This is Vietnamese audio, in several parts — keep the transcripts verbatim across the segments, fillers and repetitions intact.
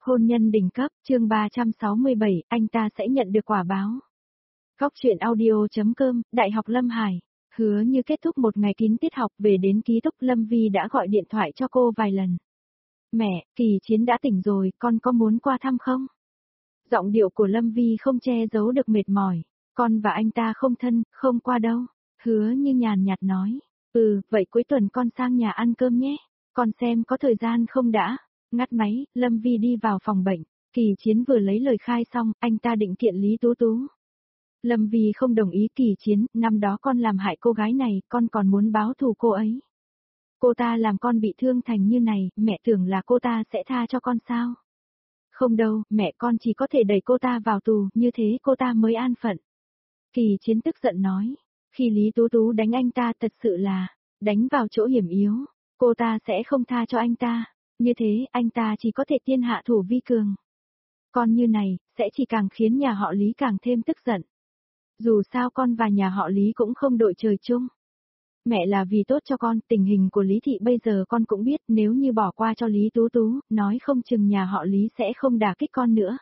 Hôn nhân đỉnh cấp, chương ba trăm sáu mươi bảy, anh ta sẽ nhận được quả báo. Góc truyện audio.com, Đại học Lâm Hải. Hứa Như kết thúc một ngày kín tiết học về đến ký túc, Lâm Vi đã gọi điện thoại cho cô vài lần. Mẹ, Kỳ Chiến đã tỉnh rồi, con có muốn qua thăm không? Giọng điệu của Lâm Vi không che giấu được mệt mỏi. Con và anh ta không thân, không qua đâu. Hứa Như nhàn nhạt nói. Ừ, vậy cuối tuần con sang nhà ăn cơm nhé. Con xem có thời gian không đã. Ngắt máy, Lâm Vi đi vào phòng bệnh. Kỳ Chiến vừa lấy lời khai xong, anh ta định kiện Lý Tú Tú. Lâm Vi không đồng ý. Kỳ Chiến, năm đó con làm hại cô gái này, con còn muốn báo thù cô ấy. Cô ta làm con bị thương thành như này, mẹ tưởng là cô ta sẽ tha cho con sao? Không đâu, mẹ, con chỉ có thể đẩy cô ta vào tù, như thế cô ta mới an phận. Kỳ Chiến tức giận nói, khi Lý Tú Tú đánh anh ta thật sự là, đánh vào chỗ hiểm yếu, cô ta sẽ không tha cho anh ta, như thế anh ta chỉ có thể tiên hạ thủ vi cường. Con như này, sẽ chỉ càng khiến nhà họ Lý càng thêm tức giận. Dù sao con và nhà họ Lý cũng không đội trời chung. Mẹ là vì tốt cho con, tình hình của Lý Thị bây giờ con cũng biết, nếu như bỏ qua cho Lý Tú Tú, nói không chừng nhà họ Lý sẽ không đả kích con nữa.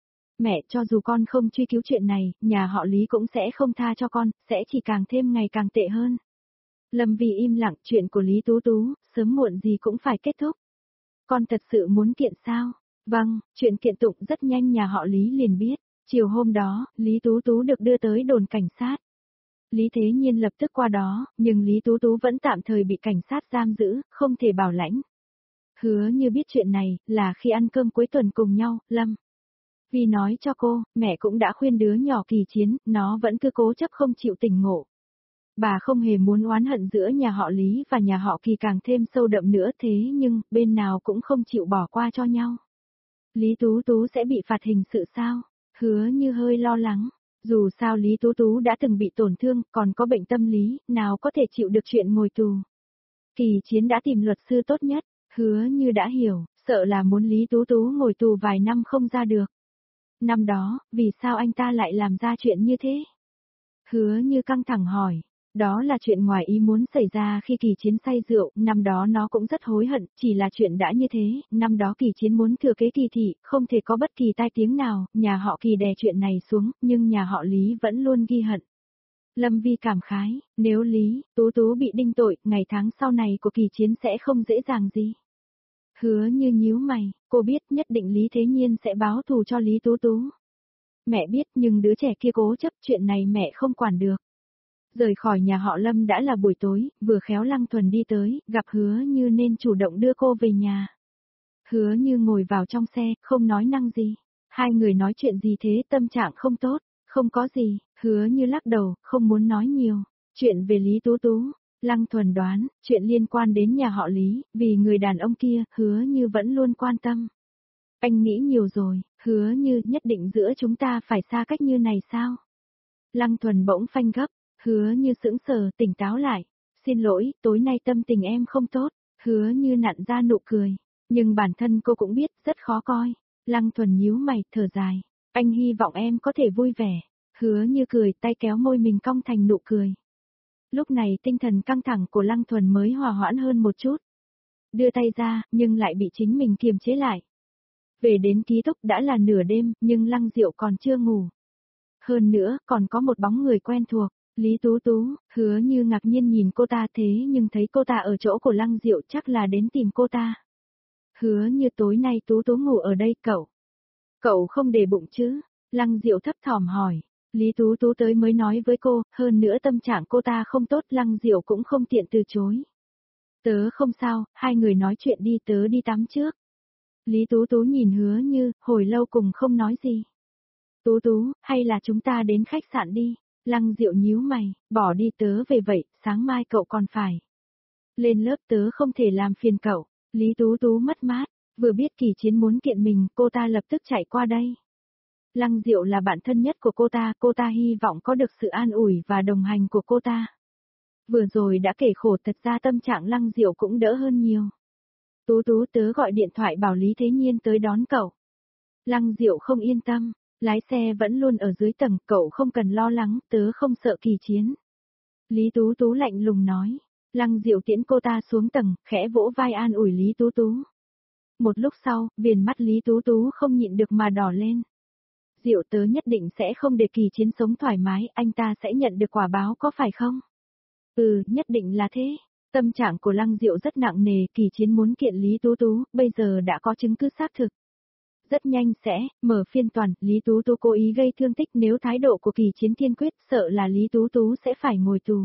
Mẹ, cho dù con không truy cứu chuyện này, nhà họ Lý cũng sẽ không tha cho con, sẽ chỉ càng thêm ngày càng tệ hơn. Lâm Vi im lặng, chuyện của Lý Tú Tú, sớm muộn gì cũng phải kết thúc. Con thật sự muốn kiện sao? Vâng, chuyện kiện tụng rất nhanh nhà họ Lý liền biết. Chiều hôm đó, Lý Tú Tú được đưa tới đồn cảnh sát. Lý Thế Nhiên lập tức qua đó, nhưng Lý Tú Tú vẫn tạm thời bị cảnh sát giam giữ, không thể bảo lãnh. Hứa Như biết chuyện này, là khi ăn cơm cuối tuần cùng nhau, Lâm Vi nói cho cô, mẹ cũng đã khuyên đứa nhỏ Kỳ Chiến, nó vẫn cứ cố chấp không chịu tỉnh ngộ. Bà không hề muốn oán hận giữa nhà họ Lý và nhà họ Kỳ càng thêm sâu đậm nữa, thế nhưng, bên nào cũng không chịu bỏ qua cho nhau. Lý Tú Tú sẽ bị phạt hình sự sao? Hứa Như hơi lo lắng. Dù sao Lý Tú Tú đã từng bị tổn thương, còn có bệnh tâm lý, nào có thể chịu được chuyện ngồi tù. Kỳ Chiến đã tìm luật sư tốt nhất, Hứa Như đã hiểu, sợ là muốn Lý Tú Tú ngồi tù vài năm không ra được. Năm đó, vì sao anh ta lại làm ra chuyện như thế? Hứa Như căng thẳng hỏi. Đó là chuyện ngoài ý muốn xảy ra khi Kỳ Chiến say rượu, năm đó nó cũng rất hối hận, chỉ là chuyện đã như thế, năm đó Kỳ Chiến muốn thừa kế Kỳ thị, không thể có bất kỳ tai tiếng nào, nhà họ Kỳ đè chuyện này xuống, nhưng nhà họ Lý vẫn luôn ghi hận. Lâm Vi cảm khái, nếu Lý Tú Tú bị đinh tội, ngày tháng sau này của Kỳ Chiến sẽ không dễ dàng gì. Hứa Như nhíu mày, cô biết nhất định Lý Thế Nhiên sẽ báo thù cho Lý Tú Tú. Mẹ biết, nhưng đứa trẻ kia cố chấp, chuyện này mẹ không quản được. Rời khỏi nhà họ Lâm đã là buổi tối, vừa khéo Lăng Thuần đi tới, gặp Hứa Như nên chủ động đưa cô về nhà. Hứa Như ngồi vào trong xe, không nói năng gì. Hai người nói chuyện gì thế, tâm trạng không tốt, không có gì, Hứa Như lắc đầu, không muốn nói nhiều. Chuyện về Lý Tú Tú, Lăng Thuần đoán, chuyện liên quan đến nhà họ Lý, vì người đàn ông kia, Hứa Như vẫn luôn quan tâm. Anh nghĩ nhiều rồi, Hứa Như, nhất định giữa chúng ta phải xa cách như này sao? Lăng Thuần bỗng phanh gấp. Hứa Như sững sờ, tỉnh táo lại. Xin lỗi, tối nay tâm tình em không tốt. Hứa Như nặn ra nụ cười. Nhưng bản thân cô cũng biết, rất khó coi. Lăng Thuần nhíu mày, thở dài. Anh hy vọng em có thể vui vẻ. Hứa Như cười, tay kéo môi mình cong thành nụ cười. Lúc này tinh thần căng thẳng của Lăng Thuần mới hòa hoãn hơn một chút. Đưa tay ra, nhưng lại bị chính mình kiềm chế lại. Về đến ký túc đã là nửa đêm, nhưng Lăng Diệu còn chưa ngủ. Hơn nữa, còn có một bóng người quen thuộc. Lý Tú Tú, Hứa Như ngạc nhiên nhìn cô ta thế nhưng thấy cô ta ở chỗ của Lăng Diệu chắc là đến tìm cô ta. Hứa Như tối nay Tú Tú ngủ ở đây cậu. Cậu không để bụng chứ? Lăng Diệu thấp thỏm hỏi. Lý Tú Tú tới mới nói với cô, hơn nữa tâm trạng cô ta không tốt, Lăng Diệu cũng không tiện từ chối. Tớ không sao, hai người nói chuyện đi, tớ đi tắm trước. Lý Tú Tú nhìn Hứa Như, hồi lâu cùng không nói gì. Tú Tú, hay là chúng ta đến khách sạn đi? Lăng Diệu nhíu mày, bỏ đi, tớ về vậy, sáng mai cậu còn phải lên lớp, tớ không thể làm phiền cậu. Lý Tú Tú mất mát, vừa biết Kỳ Chiến muốn kiện mình, cô ta lập tức chạy qua đây. Lăng Diệu là bạn thân nhất của cô ta, cô ta hy vọng có được sự an ủi và đồng hành của cô ta. Vừa rồi đã kể khổ, thật ra tâm trạng Lăng Diệu cũng đỡ hơn nhiều. Tú Tú, tớ gọi điện thoại bảo Lý Thế Nhiên tới đón cậu. Lăng Diệu không yên tâm. Lái xe vẫn luôn ở dưới tầng, cậu không cần lo lắng, tớ không sợ Kỳ Chiến. Lý Tú Tú lạnh lùng nói. Lăng Diệu tiễn cô ta xuống tầng, khẽ vỗ vai an ủi Lý Tú Tú. Một lúc sau, viền mắt Lý Tú Tú không nhịn được mà đỏ lên. Diệu tớ nhất định sẽ không để Kỳ Chiến sống thoải mái, anh ta sẽ nhận được quả báo có phải không? Ừ, nhất định là thế. Tâm trạng của Lăng Diệu rất nặng nề, Kỳ Chiến muốn kiện Lý Tú Tú, bây giờ đã có chứng cứ xác thực. Rất nhanh sẽ, mở phiên toàn, Lý Tú Tú cố ý gây thương tích, nếu thái độ của Kỳ Chiến kiên quyết, sợ là Lý Tú Tú sẽ phải ngồi tù.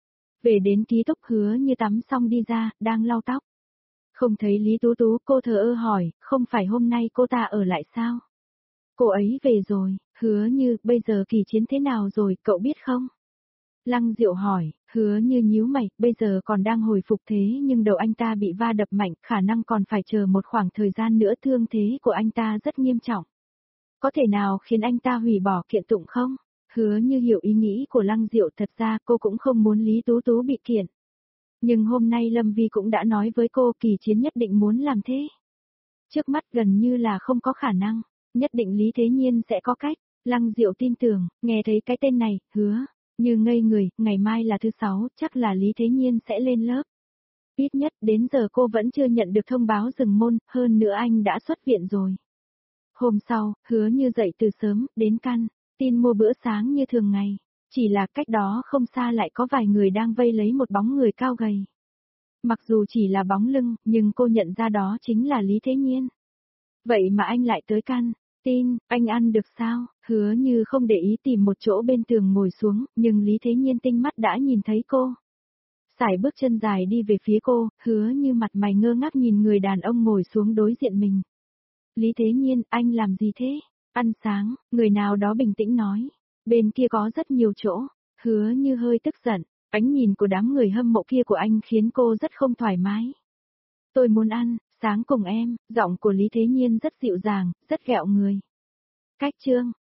Về đến ký túc Hứa Như tắm xong đi ra, đang lau tóc. Không thấy Lý Tú Tú, cô thờ ơ hỏi, không phải hôm nay cô ta ở lại sao? Cô ấy về rồi, Hứa Như, bây giờ Kỳ Chiến thế nào rồi, cậu biết không? Lăng Diệu hỏi, Hứa Như nhíu mày, bây giờ còn đang hồi phục thế nhưng đầu anh ta bị va đập mạnh, khả năng còn phải chờ một khoảng thời gian nữa, thương thế của anh ta rất nghiêm trọng. Có thể nào khiến anh ta hủy bỏ kiện tụng không? Hứa Như hiểu ý nghĩ của Lăng Diệu, thật ra cô cũng không muốn Lý Tú Tú bị kiện. Nhưng hôm nay Lâm Vi cũng đã nói với cô Kỳ Chiến nhất định muốn làm thế. Trước mắt gần như là không có khả năng, nhất định Lý Thế Nhiên sẽ có cách. Lăng Diệu tin tưởng, nghe thấy cái tên này, Hứa Như ngây người, ngày mai là thứ sáu, chắc là Lý Thế Nhiên sẽ lên lớp. Ít nhất đến giờ cô vẫn chưa nhận được thông báo dừng môn, hơn nữa anh đã xuất viện rồi. Hôm sau, Hứa Như dậy từ sớm, đến căn tin mua bữa sáng như thường ngày. Chỉ là cách đó không xa lại có vài người đang vây lấy một bóng người cao gầy. Mặc dù chỉ là bóng lưng, nhưng cô nhận ra đó chính là Lý Thế Nhiên. Vậy mà anh lại tới căn tin, anh ăn được sao? Hứa Như không để ý, tìm một chỗ bên tường ngồi xuống, nhưng Lý Thế Nhiên tinh mắt đã nhìn thấy cô. Sải bước chân dài đi về phía cô, Hứa Như mặt mày ngơ ngác nhìn người đàn ông ngồi xuống đối diện mình. Lý Thế Nhiên, anh làm gì thế? Ăn sáng, người nào đó bình tĩnh nói. Bên kia có rất nhiều chỗ. Hứa Như hơi tức giận, ánh nhìn của đám người hâm mộ kia của anh khiến cô rất không thoải mái. Tôi muốn ăn sáng cùng em, giọng của Lý Thế Nhiên rất dịu dàng, rất ghẹo người. Cách chương